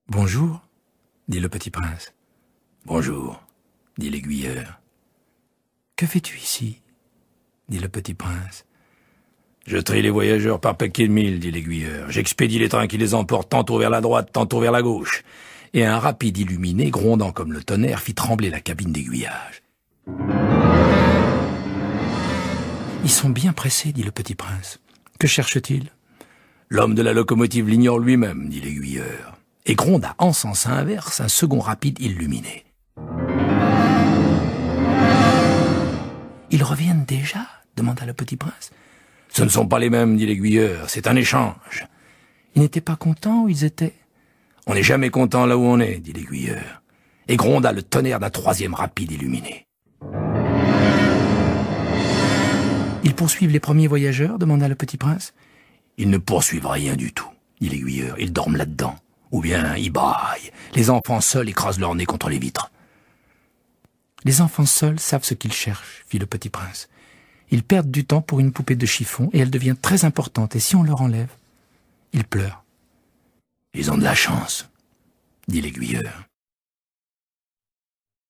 Bonjour, dit le petit prince. Bonjour, dit l'aiguilleur. Que fais-tu ici, dit le petit prince. Je trie les voyageurs par paquet de mille, dit l'aiguilleur. J'expédie les trains qui les emportent tantôt vers la droite, tantôt vers la gauche. Et un rapide illuminé, grondant comme le tonnerre, fit trembler la cabine d'aiguillage. Ils sont bien pressés, dit le petit prince. Que cherche-t-il? L'homme de la locomotive l'ignore lui-même, dit l'aiguilleur. Et gronda en sens inverse un second rapide illuminé. Ils reviennent déjà? Demanda le petit prince. Ce ne sont pas les mêmes, dit l'aiguilleur, c'est un échange. Ils n'étaient pas contents où ils étaient? On n'est jamais content là où on est, dit l'aiguilleur. Et gronda le tonnerre d'un troisième rapide illuminé. Ils poursuivent les premiers voyageurs? Demanda le petit prince. Ils ne poursuivent rien du tout, dit l'aiguilleur, ils dorment là-dedans. Ou bien ils braillent. Les enfants seuls écrasent leur nez contre les vitres. Les enfants seuls savent ce qu'ils cherchent, fit le petit prince. Ils perdent du temps pour une poupée de chiffon et elle devient très importante. Et si on leur enlève, ils pleurent. Ils ont de la chance, dit l'aiguilleur.